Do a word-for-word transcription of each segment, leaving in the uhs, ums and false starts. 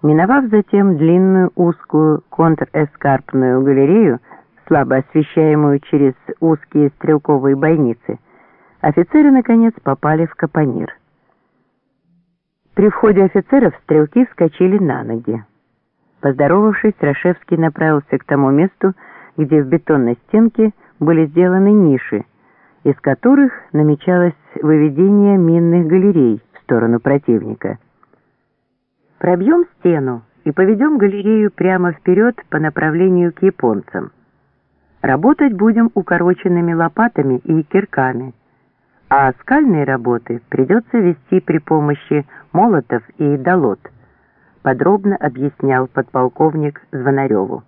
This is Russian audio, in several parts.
Миновав затем длинную узкую контр-эскарпную галерею, слабо освещаемую через узкие стрелковые бойницы, офицеры, наконец, попали в капонир. При входе офицеров стрелки вскочили на ноги. Поздоровавшись, Рашевский направился к тому месту, где в бетонной стенке были сделаны ниши, из которых намечалось выведение минных галерей в сторону противника. «Пробьем стену и поведем галерею прямо вперед по направлению к японцам. Работать будем укороченными лопатами и кирками, а скальные работы придется вести при помощи молотов и долот», подробно объяснял подполковник Звонареву.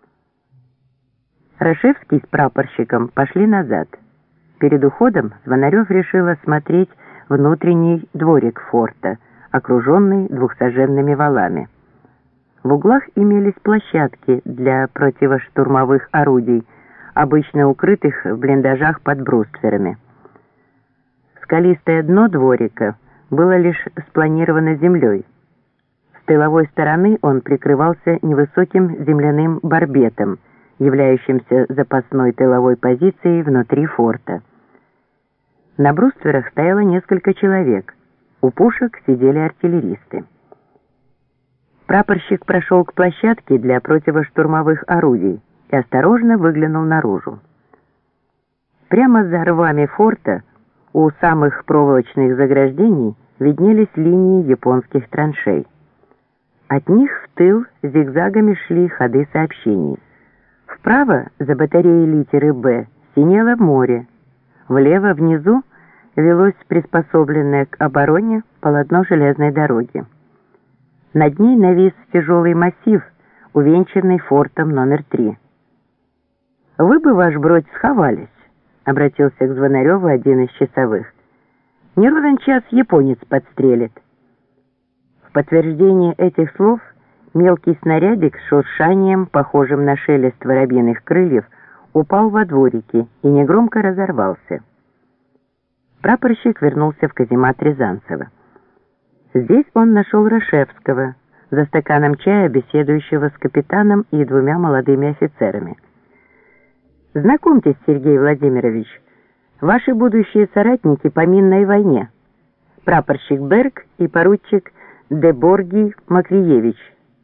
Рашевский с прапорщиком пошли назад. Перед уходом Звонарев решил осмотреть внутренний дворик форта, окруженный двухсоженными валами. В углах имелись площадки для противоштурмовых орудий, обычно укрытых в блиндажах под брустверами. Скалистое дно дворика было лишь спланировано землей. С тыловой стороны он прикрывался невысоким земляным барбетом, являющимся запасной тыловой позицией внутри форта. На брустверах стояло несколько человек. У пушек сидели артиллеристы. Прапорщик прошел к площадке для противоштурмовых орудий и осторожно выглянул наружу. Прямо за рвами форта, у самых проволочных заграждений, виднелись линии японских траншей. От них в тыл зигзагами шли ходы сообщений. Вправо, за батареей литеры «Б», синело море. Влево, внизу, велось приспособленное к обороне полотно железной дороги. Над ней навис тяжелый массив, увенчанный фортом номер три. «Вы бы, ваш бродь, сховались», — обратился к Звонареву один из часовых. «Не ровен час японец подстрелит». В подтверждение этих слов мелкий снарядик с шуршанием, похожим на шелест воробьиных крыльев, упал во дворике и негромко разорвался. Прапорщик вернулся в каземат Рязанцева. Здесь он нашел Рашевского, за стаканом чая беседующего с капитаном и двумя молодыми офицерами. «Знакомьтесь, Сергей Владимирович, ваши будущие соратники по минной войне, прапорщик Берг и поручик Деборгий Макриевич».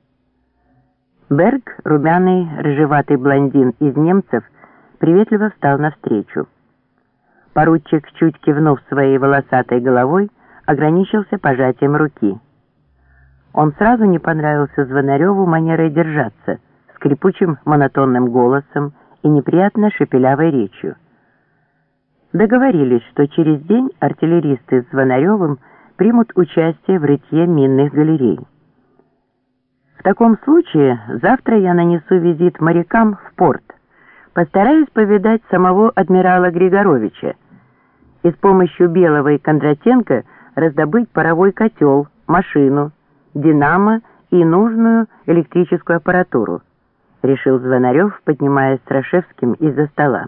Берг, румяный, рыжеватый блондин из немцев, приветливо встал навстречу. Поручик, чуть кивнув своей волосатой головой, ограничился пожатием руки. Он сразу не понравился Звонареву манерой держаться, скрипучим монотонным голосом и неприятно шепелявой речью. Договорились, что через день артиллеристы с Звонаревым примут участие в рытье минных галерей. «В таком случае завтра я нанесу визит морякам в порт. Постараюсь повидать самого адмирала Григоровича и с помощью Белого и Кондратенко раздобыть паровой котел, машину, динамо и нужную электрическую аппаратуру», решил Звонарев, поднимаясь с Рашевским из-за стола.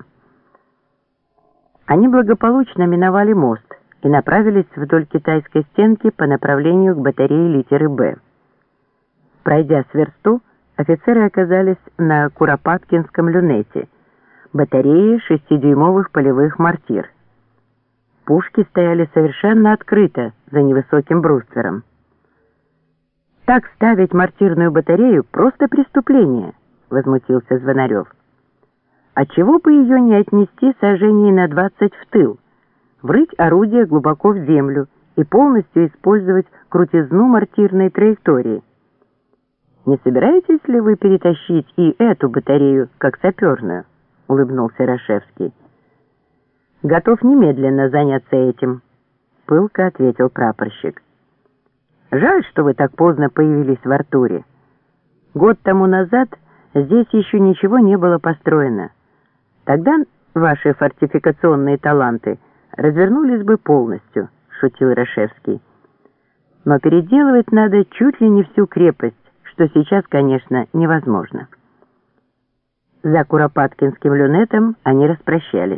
Они благополучно миновали мост и направились вдоль китайской стенки по направлению к батарее литеры «Б». Пройдя с версту, офицеры оказались на Куропаткинском люнете, батарее шестидюймовых полевых мортир. Пушки стояли совершенно открыто за невысоким бруствером. «Так ставить мортирную батарею — просто преступление», — возмутился Звонарев. «Отчего бы ее не отнести сажений на двадцать в тыл, врыть орудие глубоко в землю и полностью использовать крутизну мортирной траектории? Не собираетесь ли вы перетащить и эту батарею, как саперную?» — улыбнулся Рашевский. «Готов немедленно заняться этим», — пылко ответил прапорщик. «Жаль, что вы так поздно появились в Артуре. Год тому назад здесь еще ничего не было построено. Тогда ваши фортификационные таланты развернулись бы полностью», — шутил Рашевский. «Но переделывать надо чуть ли не всю крепость, что сейчас, конечно, невозможно». За Куропаткинским люнетом они распрощались.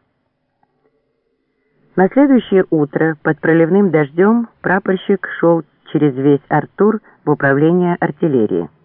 На следующее утро под проливным дождем прапорщик шел через весь Артур в управление артиллерии.